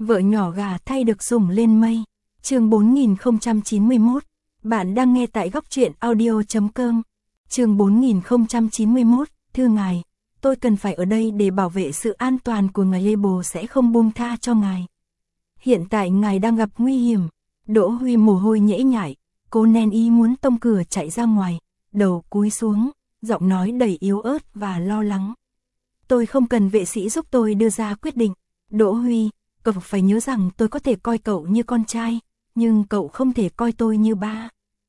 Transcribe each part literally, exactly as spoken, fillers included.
Vợ nhỏ gà thay được sủng lên mây. Chương bốn nghìn không trăm chín mươi mốt. Bạn đang nghe tại góc truyện audio chấm com. Chương bốn nghìn không trăm chín mươi mốt. Thưa ngài, tôi cần phải ở đây để bảo vệ sự an toàn của ngài, Label sẽ không buông tha cho ngài. Hiện tại ngài đang gặp nguy hiểm. Đỗ Huy mồ hôi nhễ nhại, cô nén ý muốn tông cửa chạy ra ngoài, đầu cúi xuống, giọng nói đầy yếu ớt và lo lắng. Tôi không cần vệ sĩ giúp tôi đưa ra quyết định. Đỗ Huy, cậu phải nhớ rằng tôi có thể coi cậu như con trai, nhưng cậu không thể coi tôi như ba.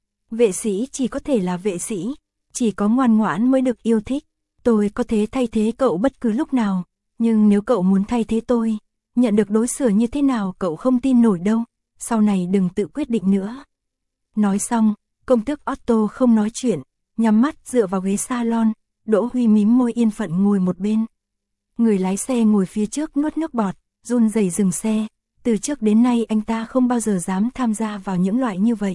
Vệ sĩ chỉ có thể là vệ sĩ, chỉ có ngoan ngoãn mới được yêu thích. Tôi có thể thay thế cậu bất cứ lúc nào, nhưng nếu cậu muốn thay thế tôi, nhận được đối xử như thế nào cậu không tin nổi đâu, sau này đừng tự quyết định nữa. Nói xong, công tước Otto không nói chuyện, nhắm mắt dựa vào ghế salon, Đỗ Huy mím môi yên phận ngồi một bên. Người lái xe ngồi phía trước nuốt nước bọt, run rẩy dừng xe, từ trước đến nay anh ta không bao giờ dám tham gia vào những loại như vậy.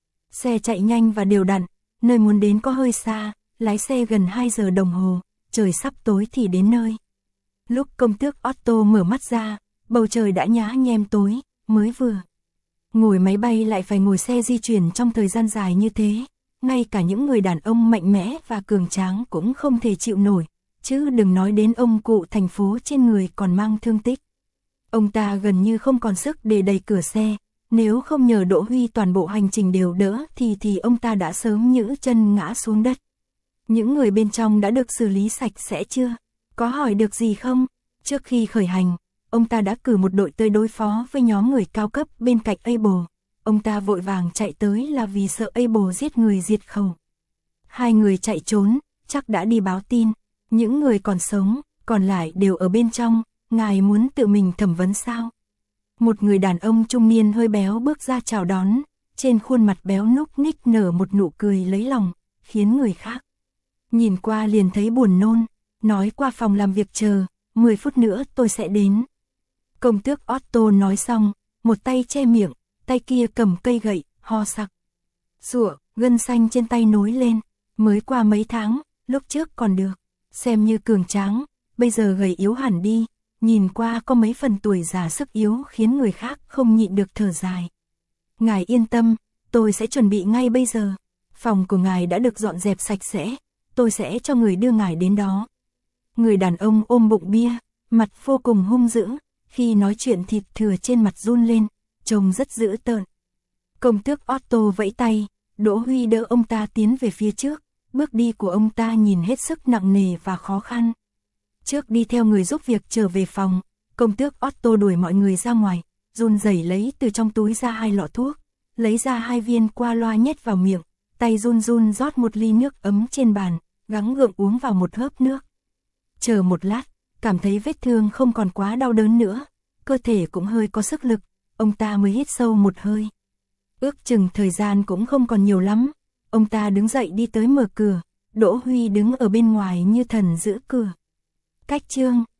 Xe chạy nhanh và đều đặn, nơi muốn đến có hơi xa, lái xe gần hai giờ đồng hồ, trời sắp tối thì đến nơi. Lúc công tước Otto mở mắt ra, bầu trời đã nhá nhem tối, mới vừa. Ngồi máy bay lại phải ngồi xe di chuyển trong thời gian dài như thế, ngay cả những người đàn ông mạnh mẽ và cường tráng cũng không thể chịu nổi, chứ đừng nói đến ông cụ thành phố trên người còn mang thương tích. Ông ta gần như không còn sức để đẩy cửa xe, nếu không nhờ Đỗ Huy toàn bộ hành trình đều đỡ thì thì ông ta đã sớm nhũ chân ngã xuống đất. Những người bên trong đã được xử lý sạch sẽ chưa? Có hỏi được gì không? Trước khi khởi hành, ông ta đã cử một đội tới đối phó với nhóm người cao cấp bên cạnh Abel. Ông ta vội vàng chạy tới là vì sợ Abel giết người diệt khẩu. Hai người chạy trốn, chắc đã đi báo tin. Những người còn sống, còn lại đều ở bên trong. Ngài muốn tự mình thẩm vấn sao? Một người đàn ông trung niên hơi béo bước ra chào đón, trên khuôn mặt béo núc ních nở một nụ cười lấy lòng, khiến người khác nhìn qua liền thấy buồn nôn, nói qua phòng làm việc chờ, mười phút nữa tôi sẽ đến. Công tước Otto nói xong, một tay che miệng, tay kia cầm cây gậy, ho sặc. Sủa, gân xanh trên tay nối lên, mới qua mấy tháng, lúc trước còn được, xem như cường tráng, bây giờ gầy yếu hẳn đi. Nhìn qua có mấy phần tuổi già sức yếu khiến người khác không nhịn được thở dài. Ngài yên tâm, tôi sẽ chuẩn bị ngay bây giờ. Phòng của ngài đã được dọn dẹp sạch sẽ, tôi sẽ cho người đưa ngài đến đó. Người đàn ông ôm bụng bia, mặt vô cùng hung dữ, khi nói chuyện thịt thừa trên mặt run lên, trông rất dữ tợn. Công tước Otto vẫy tay, Đỗ Huy đỡ ông ta tiến về phía trước, bước đi của ông ta nhìn hết sức nặng nề và khó khăn. Trước đi theo người giúp việc trở về phòng, công tước Otto đuổi mọi người ra ngoài, run rẩy lấy từ trong túi ra hai lọ thuốc, lấy ra hai viên qua loa nhét vào miệng, tay run run rót một ly nước ấm trên bàn, gắng gượng uống vào một hớp nước. Chờ một lát, cảm thấy vết thương không còn quá đau đớn nữa, cơ thể cũng hơi có sức lực, ông ta mới hít sâu một hơi. Ước chừng thời gian cũng không còn nhiều lắm, ông ta đứng dậy đi tới mở cửa, Đỗ Huy đứng ở bên ngoài như thần giữ cửa. Cách chương